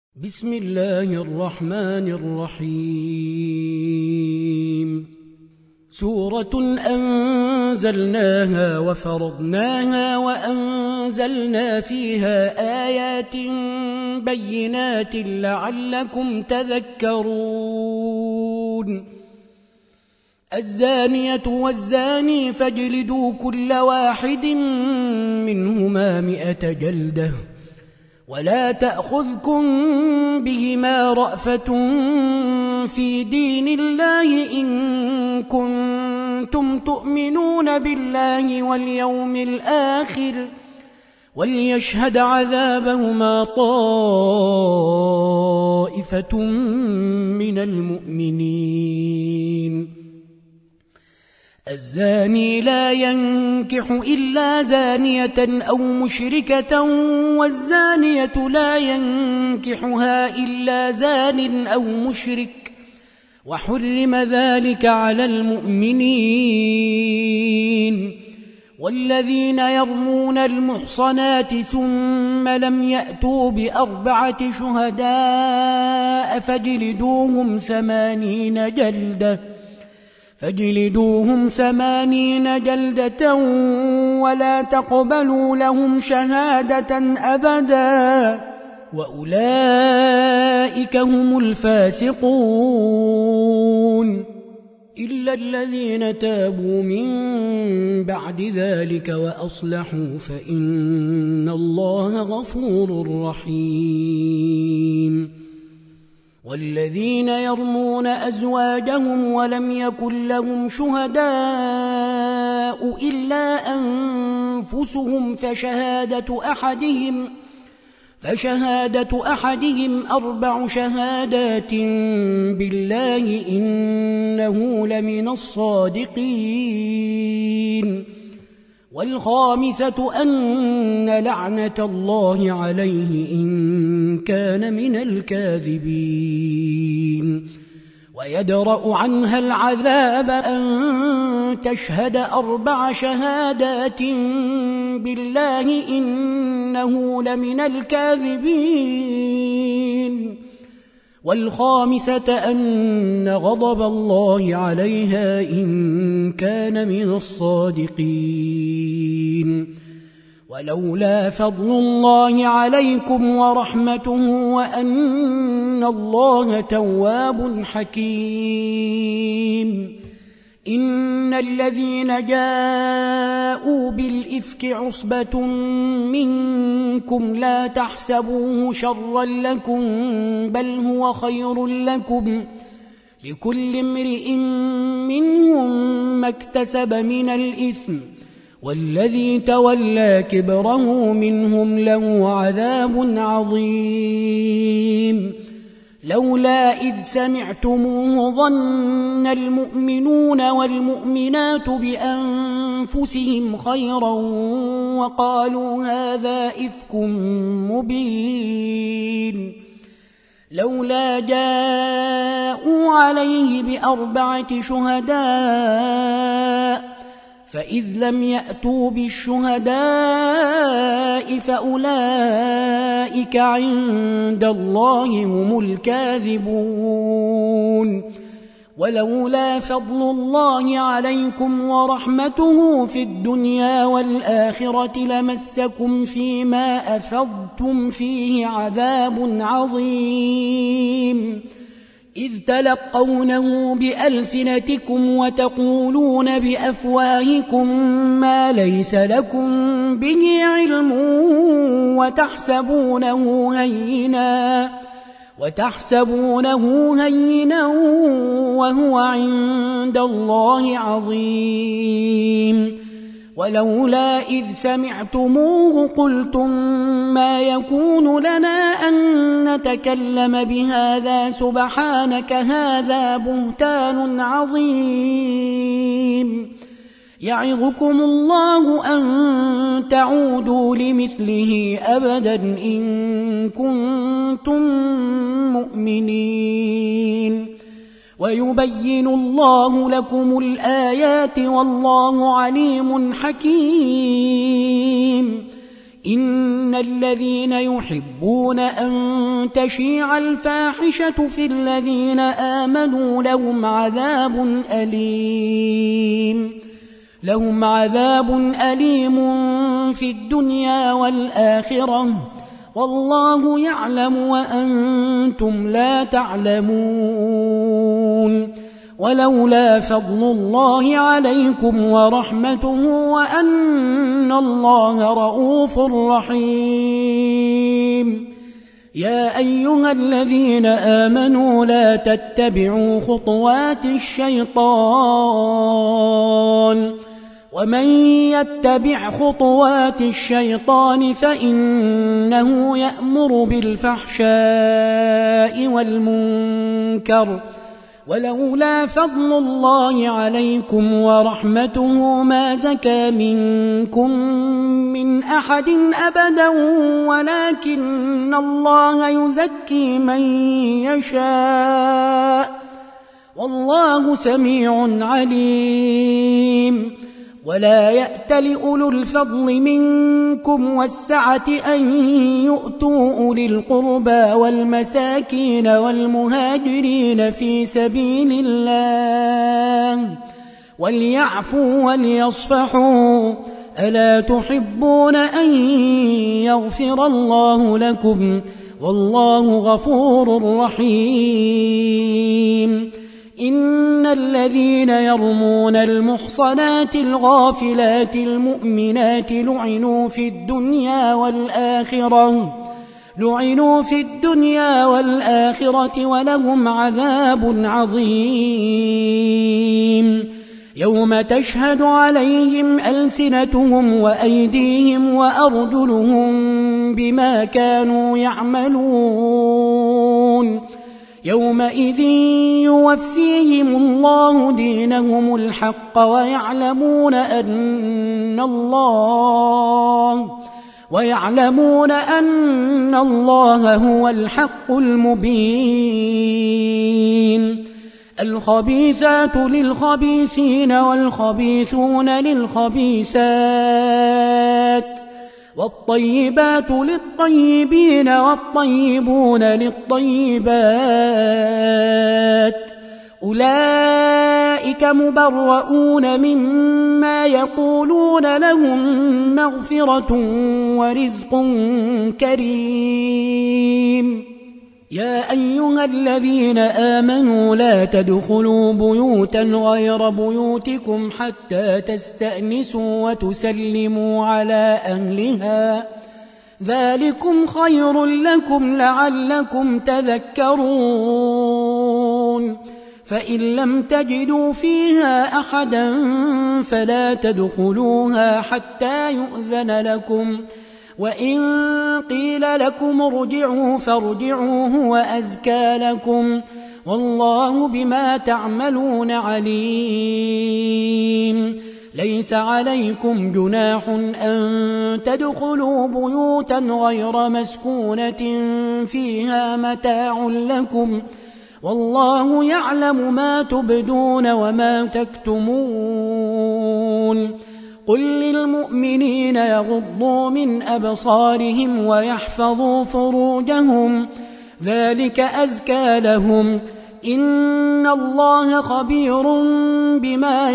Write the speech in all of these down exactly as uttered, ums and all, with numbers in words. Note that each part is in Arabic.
بسم الله الرحمن الرحيم سورة أنزلناها وفرضناها وأنزلنا فيها آيات بينات لعلكم تذكرون الزانية والزاني فاجلدوا كل واحد منهما مئة جلدة ولا تأخذكم بهما رأفة في دين الله إن كنتم تؤمنون بالله واليوم الآخر وليشهد عذابهما طائفة من المؤمنين الزاني لا ينكح إلا زانية أو مشركة والزانية لا ينكحها إلا زان أو مشرك وحرم ذلك على المؤمنين والذين يرمون المحصنات ثم لم يأتوا بأربعة شهداء فاجلدوهم ثمانين جلدة فاجلدوهم ثمانين جلدة ولا تقبلوا لهم شهادة أبدا وأولئك هم الفاسقون إلا الذين تابوا من بعد ذلك وأصلحوا فإن الله غفور رحيم والذين يرمون أزواجهم ولم يكن لهم شهداء إلا أنفسهم فشهادة أحدهم فشهادة أحدهم أربع شهادات بالله إنه لمن الصادقين والخامسة أن لعنة الله عليه إن كان من الكاذبين ويدرأ عنها العذاب أن تشهد أربع شهادات بالله إنه لمن الكاذبين والخامسة أن غضب الله عليها إن كان من الصادقين ولولا فضل الله عليكم ورحمته وأن الله تواب حكيم إن الذين جاءوا بالإفك عصبة منكم لا تحسبوه شرا لكم بل هو خير لكم لكل امرئ منهم ما اكتسب من الإثم والذي تولى كبره منهم له عذاب عظيم لولا إذ سمعتموه ظن المؤمنون والمؤمنات بأنفسهم خيرا وقالوا هذا إفك مبين لولا جاءوا عليه بأربعة شهداء فإذ لم يأتوا بالشهداء فأولئك عند الله هم الكاذبون ولولا فضل الله عليكم ورحمته في الدنيا والآخرة لمسكم فيما أفضتم فيه عذاب عظيم إذ تلقونه بألسنتكم وتقولون بأفواهكم ما ليس لكم به علم وتحسبونه هينا وتحسبونه هينا وهو عند الله عظيم ولولا إذ سمعتموه قلتم ما يكون لنا أن نتكلم بهذا سبحانك هذا بهتان عظيم يعظكم الله أن تعودوا لمثله أبدا إن كنتم مؤمنين ويبين الله لكم الآيات والله عليم حكيم إن الذين يحبون أن تشيع الفاحشة في الذين آمنوا لهم عذاب أليم لهم عذاب أليم في الدنيا والآخرة والله يعلم وأنتم لا تعلمون ولولا فضل الله عليكم ورحمته وأن الله رؤوف رحيم يا أيها الذين آمنوا لا تتبعوا خطوات الشيطان ومن يتبع خطوات الشيطان فإنه يأمر بالفحشاء والمنكر ولولا فضل الله عليكم ورحمته ما زكى منكم من أحد أبدا ولكن الله يزكي من يشاء والله سميع عليم ولا يأتل أولو الفضل منكم والسعة أن يؤتوا أولي القربى والمساكين والمهاجرين في سبيل الله وليعفوا وليصفحوا ألا تحبون أن يغفر الله لكم والله غفور رحيم إن الذين يرمون المحصنات الغافلات المؤمنات لعنوا في الدنيا والآخرة لعنوا في الدنيا والآخرة ولهم عذاب عظيم يوم تشهد عليهم ألسنتهم وأيديهم وأرجلهم بما كانوا يعملون يومئذ يوفيهم الله دينهم الحق ويعلمون أن الله ويعلمون أن الله هو الحق المبين الخبيثات للخبيثين والخبيثون للخبيثات والطيبات للطيبين والطيبون للطيبات أولئك مبرؤون مما يقولون لهم مغفرة ورزق كريم يا أيها الذين آمنوا لا تدخلوا بيوتا غير بيوتكم حتى تستأنسوا وتسلموا على أهلها ذلكم خير لكم لعلكم تذكرون فإن لم تجدوا فيها أحدا فلا تدخلوها حتى يؤذن لكم وإن قيل لكم ارجعوا فارجعوا هو أزكى لكم والله بما تعملون عليم ليس عليكم جناح أن تدخلوا بيوتا غير مسكونة فيها متاع لكم والله يعلم ما تبدون وما تكتمون قل للمؤمنين يغضوا من أبصارهم ويحفظوا فروجهم ذلك أزكى لهم إن الله خبير بما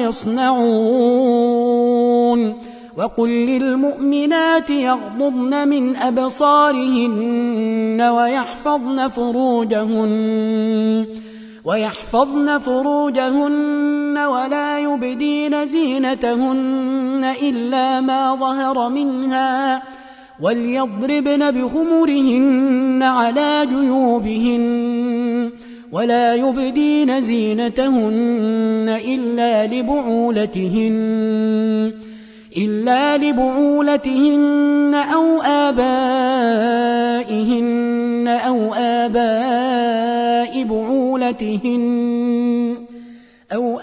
يصنعون وقل للمؤمنات يغضضن من أبصارهن ويحفظن فروجهن ويحفظن فروجهن ولا يبدين زينتهن إلا ما ظهر منها وليضربن بخمرهن على جيوبهن ولا يبدين زينتهن إلا لبعولتهن إلا لبعولتهن أو آبائهن أو آباء بعولتهن أو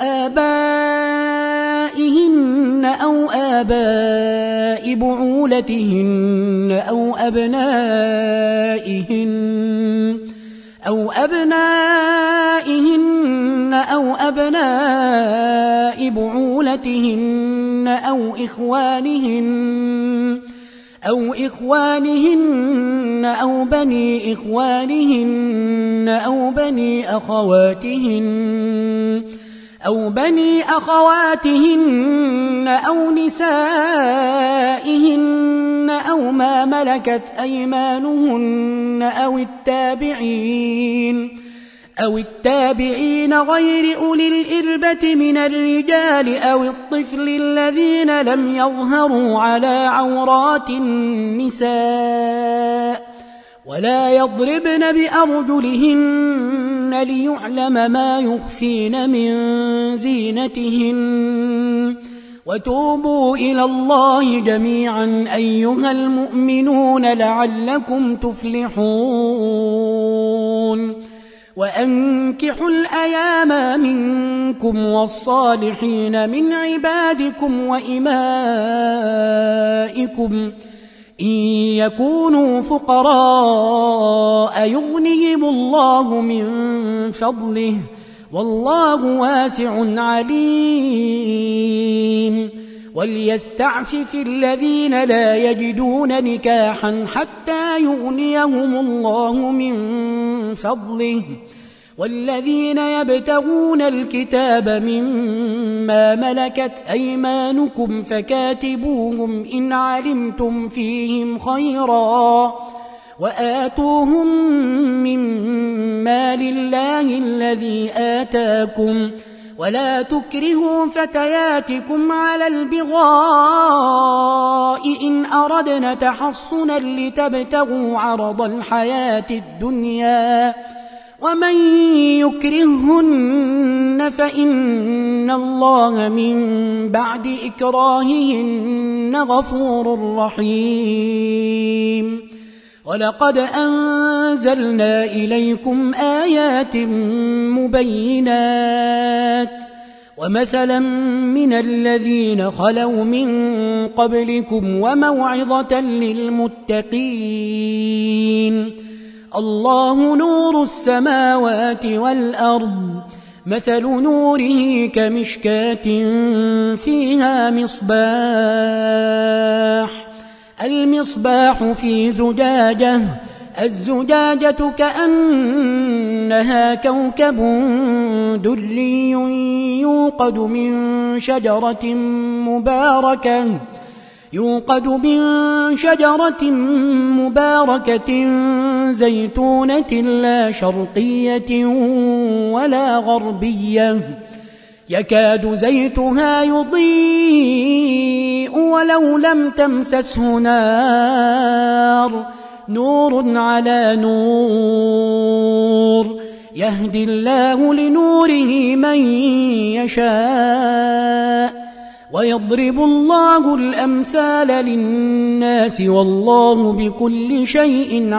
آبائهن أو آباء بعولتهن أو أبنائهن أو أبنائهن أو أبناء بعولتهن أو إخوانهن أو إخوانهن أو بني إخوانهن أو بني أخواتهن أو بني أخواتهن أو نسائهن أو ما ملكت أيمانهن أو التابعين أو التابعين غير أولي الإربة من الرجال أو الطفل الذين لم يظهروا على عورات النساء ولا يضربن بأرجلهن ليعلم ما يخفين من زينتهن وتوبوا إلى الله جميعا أيها المؤمنون لعلكم تفلحون وأنكحوا الأيام منكم والصالحين من عبادكم وإمائكم إن يكونوا فقراء يغنيهم الله من فضله والله واسع عليم وليستعفف الذين لا يجدون نكاحا حتى يغنيهم الله من فضله والذين يبتغون الكتاب مما ملكت أيمانكم فكاتبوهم إن علمتم فيهم خيرا وآتوهم مما لله الذي آتاكم ولا تكرهوا فتياتكم على البغاء إن أردنا تحصنا لتبتغوا عرض الحياة الدنيا ومن يكرههن فإن الله من بعد إكراههن غفور رحيم ولقد أنزلنا إليكم آيات مبينات ومثلا من الذين خلوا من قبلكم وموعظة للمتقين الله نور السماوات والأرض مثل نوره كمشكاة فيها مصباح المصباح في زجاجة الزجاجة كأنها كوكب دري يوقد من شجرة مباركة يوقد من شجرة مباركة زيتونة لا شرقية ولا غربية يكاد زيتها يضيء ولو لم تمسسه نار نور على نور يهدي الله لنوره من يشاء ويضرب الله الأمثال للناس والله بكل شيء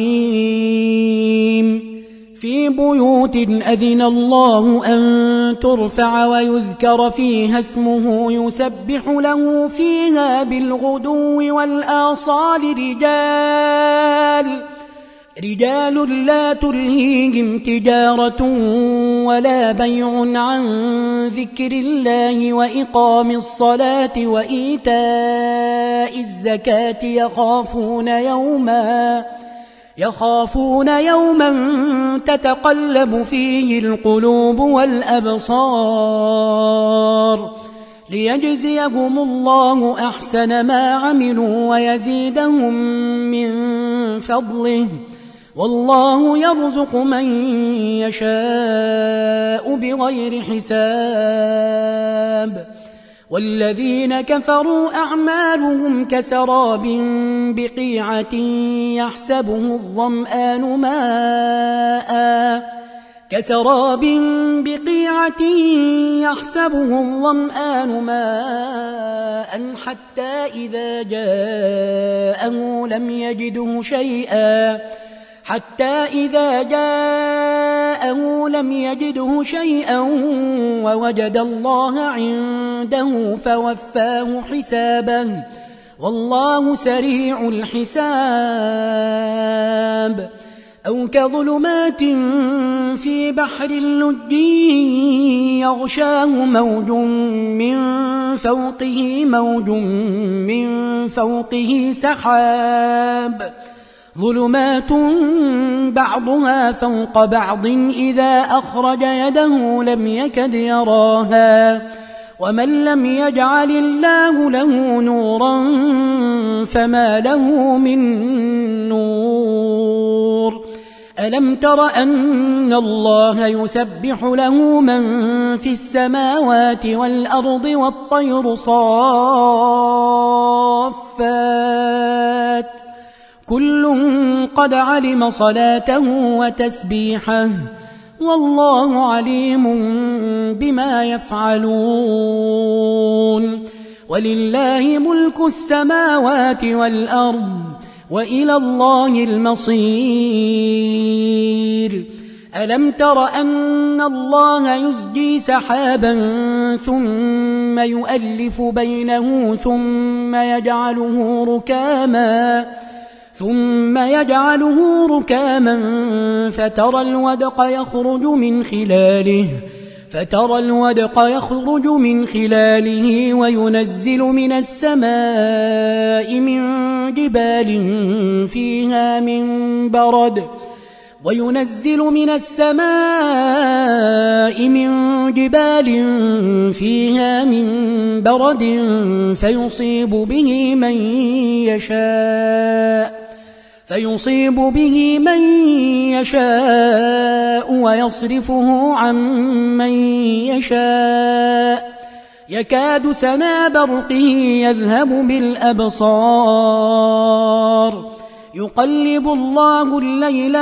عليم في بيوت أذن الله أن ترفع ويذكر فيها اسمه يسبح له فيها بالغدو والآصال رجال رجال لا تلهيهم تجارة ولا بيع عن ذكر الله وإقام الصلاة وإيتاء الزكاة يخافون يوما يخافون يوما تتقلب فيه القلوب والأبصار ليجزيهم الله أحسن ما عملوا ويزيدهم من فضله والله يرزق من يشاء بغير حساب والذين كفروا أعمالهم كسراب بقيعة يحسبه الظمآن ماء كسراب بقيعة يحسبه الظمآن ماء حتى إذا جاءه لم يجده شيئا حتى إذا جاءه لم يجده شيئا ووجد الله عنده فوفاه حسابه والله سريع الحساب أو كظلمات في بحر لجي يغشاه موج من فوقه موج من فوقه سحاب ظلمات بعضها فوق بعض إذا أخرج يده لم يكد يراها ومن لم يجعل الله له نورا فما له من نور ألم تر أن الله يسبح له من في السماوات والأرض والطير صافات كل قد علم صلاته وتسبيحه والله عليم بما يفعلون ولله ملك السماوات والأرض وإلى الله المصير ألم تر أن الله يزجي سحابا ثم يؤلف بينه ثم يجعله ركاما ثم يجعله ركاما فترى الودق يخرج من خلاله فترى الودق يخرج من خلاله وينزل من السماء من جبال فيها من برد وينزل من السماء من جبال فيها من برد فيصيب به من يشاء فيصيب به من يشاء ويصرفه عن من يشاء يكاد سنا برقه يذهب بالأبصار يقلب الله الليل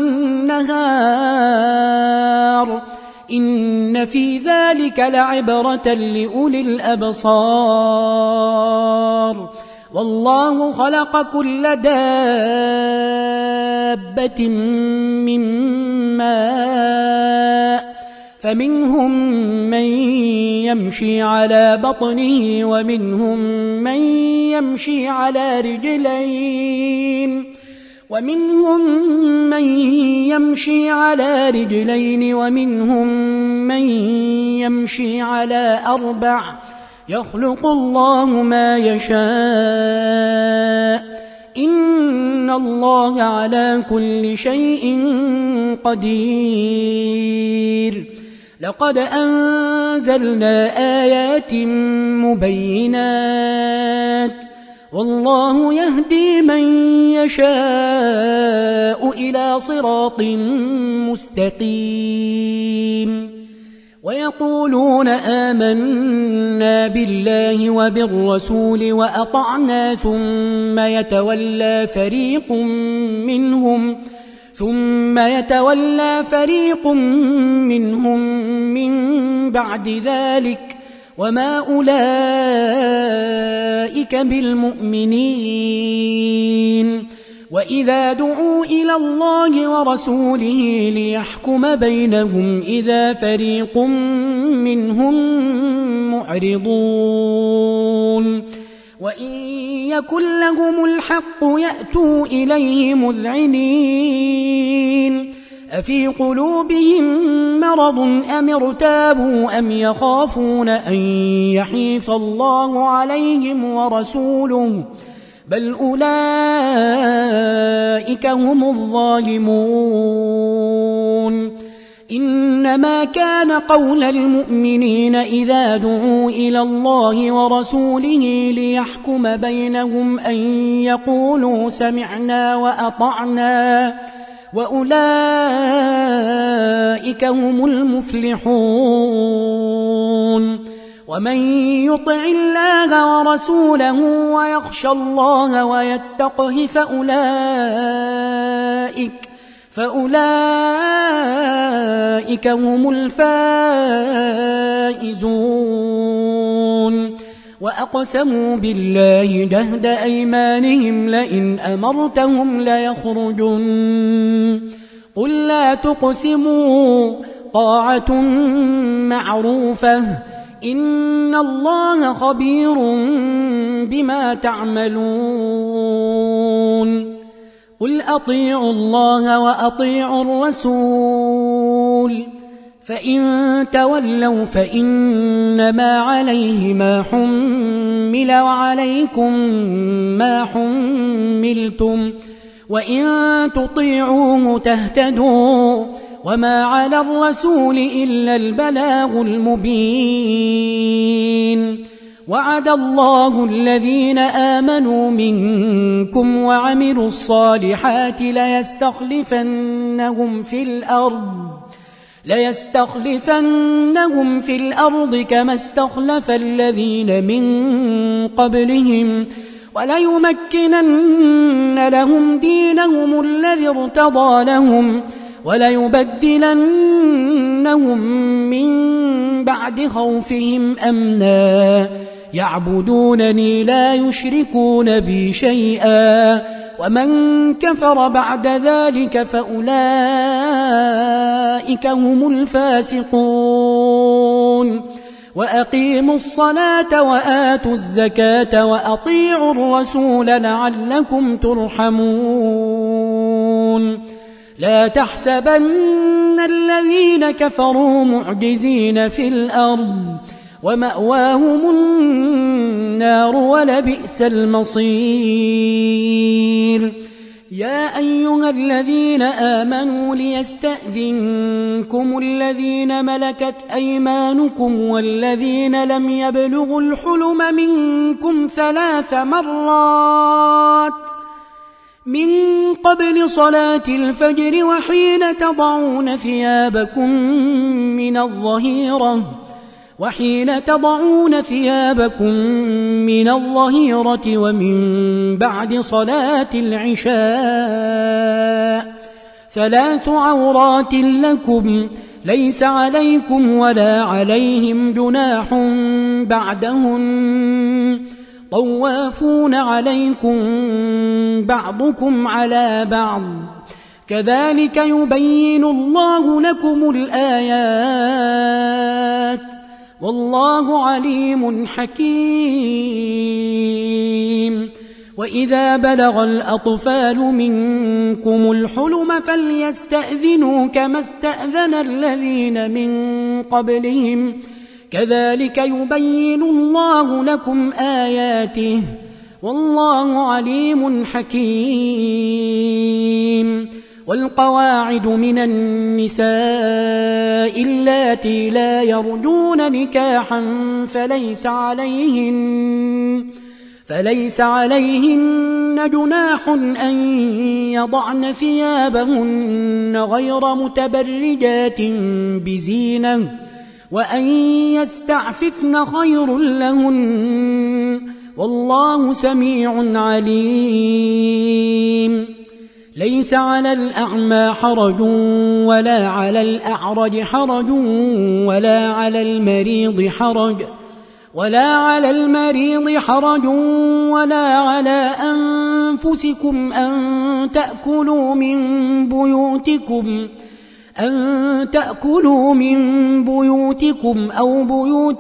والنهار إن في ذلك لعبرة لأولي الأبصار والله خلق كل دابة من ماء فمنهم من يمشي على بطنه ومنهم من يمشي على رجلين ومنهم من يمشي على رجلين ومنهم من يمشي على أربع يخلق الله ما يشاء إن الله على كل شيء قدير لقد أنزلنا آيات مبينات والله يهدي من يشاء إلى صراط مستقيم ويقولون آمنا بالله وبالرسول وأطعنا ثم يتولى فريق منهم ثم يتولى فريق منهم من بعد ذلك وما أولئك بالمؤمنين وإذا دعوا إلى الله ورسوله ليحكم بينهم إذا فريق منهم معرضون وإن يكن لهم الحق يأتوا إليه مذعنين أفي قلوبهم مرض أم ارتابوا أم يخافون أن يحيف الله عليهم ورسوله بل أولئك هم الظالمون إنما كان قول المؤمنين إذا دعوا إلى الله ورسوله ليحكم بينهم أن يقولوا سمعنا وأطعنا وأولئك هم المفلحون ومن يطع الله ورسوله ويخشى الله ويتقه فأولئك فأولئك هم الفائزون وأقسموا بالله جهد أيمانهم لئن أمرتهم ليخرجن قل لا تقسموا طاعة معروفة إن الله خبير بما تعملون قل أطيعوا الله وأطيعوا الرسول فإن تولوا فإنما عليه ما حمل وعليكم ما حملتم وإن تطيعوه تهتدوا وما على الرسول إلا البلاغ المبين. وعد الله الذين آمنوا منكم وعملوا الصالحات ليستخلفنهم في الأرض ليستخلفنهم في الأرض كما استخلف الذين من قبلهم وليمكنن لهم دينهم الذي ارتضى لهم وليبدلنهم من بعد خوفهم أمنا يعبدونني لا يشركون بي شيئا ومن كفر بعد ذلك فأولئك هم الفاسقون. وأقيموا الصلاة وآتوا الزكاة وأطيعوا الرسول لعلكم ترحمون. لا تحسبن الذين كفروا معجزين في الأرض ومأواهم النار ولبئس المصير. يا أيها الذين آمنوا ليستأذنكم الذين ملكت أيمانكم والذين لم يبلغوا الحلم منكم ثلاث مرات من قبل صلاة الفجر وحين تضعون ثيابكم من الظهيرة وحين تضعون ثيابكم من الظهيرة ومن بعد صلاة العشاء ثلاث عورات لكم ليس عليكم ولا عليهم جناح بعدهن طوافون عليكم بعضكم على بعض كذلك يبين الله لكم الآيات والله عليم حكيم. وإذا بلغ الأطفال منكم الحلم فليستأذنوا كما استأذن الذين من قبلهم كذلك يبين الله لكم آياته والله عليم حكيم. والقواعد من النساء اللاتي لا يرجون نكاحا فليس عليهن فليس عليهن جناح أن يضعن ثيابهن غير متبرجات بزينة وأن يستعففن خير لهن والله سميع عليم. ليس على الأعمى حرج ولا على الأعرج حرج ولا على المريض حرج ولا على المريض حرج ولا على أنفسكم أن تأكلوا من بيوتكم أن تأكلوا من بيوتكم أو بيوت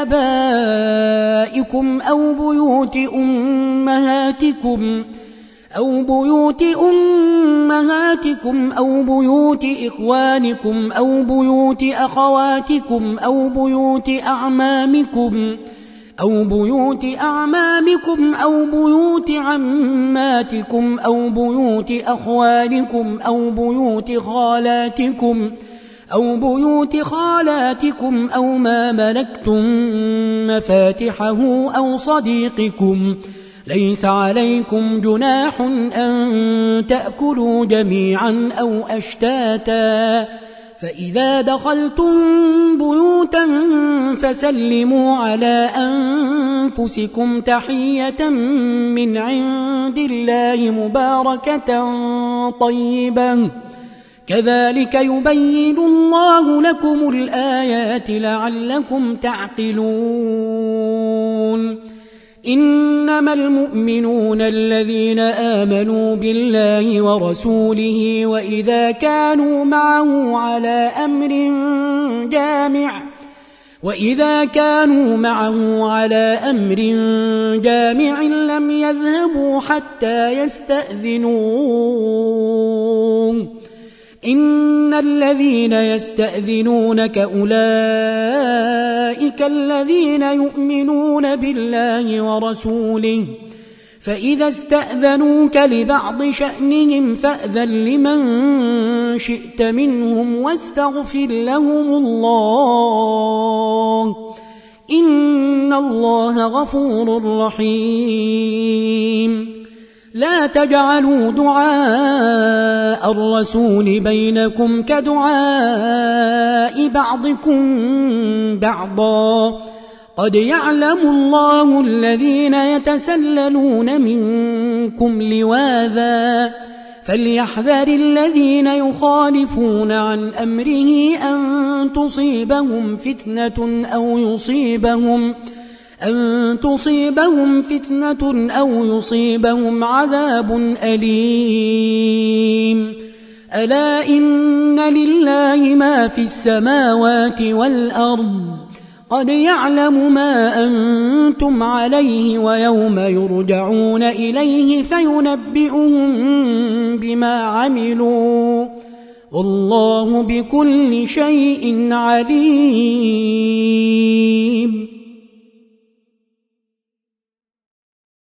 آبائكم أو بيوت أمهاتكم أو بيوت أمهاتكم أو بيوت إخوانكم أو بيوت أخواتكم أو بيوت أعمامكم أو بيوت أعمامكم أو بيوت عماتكم أو بيوت أخوالكم أو بيوت خالاتكم أو بيوت خالاتكم أو ما ملكتم مفاتحه أو صديقكم ليس عليكم جناح أن تأكلوا جميعا أو أشتاتا فإذا دخلتم بيوتا فسلموا على أنفسكم تحية من عند الله مباركة طيبة كذلك يبين الله لكم الآيات لعلكم تعقلون. إنما المؤمنون الذين آمنوا بالله ورسوله وإذا كانوا معه على أمر جامع وإذا كانوا معه على أمر جامع لم يذهبوا حتى يستأذنوه إن الذين يستأذنونك أولئك الذين يؤمنون بالله ورسوله فإذا استأذنوك لبعض شأنهم فأذن لمن شئت منهم واستغفر لهم الله إن الله غفور رحيم لا تجعلوا دعاء الرسول بينكم كدعاء بعضكم بعضا قد يعلم الله الذين يتسللون منكم لواذا فليحذر الذين يخالفون عن أمره أن تصيبهم فتنة أو يصيبهم أن تصيبهم فتنة أو يصيبهم عذاب أليم ألا إن لله ما في السماوات والأرض قد يعلم ما أنتم عليه ويوم يرجعون إليه فينبئهم بما عملوا والله بكل شيء عليم.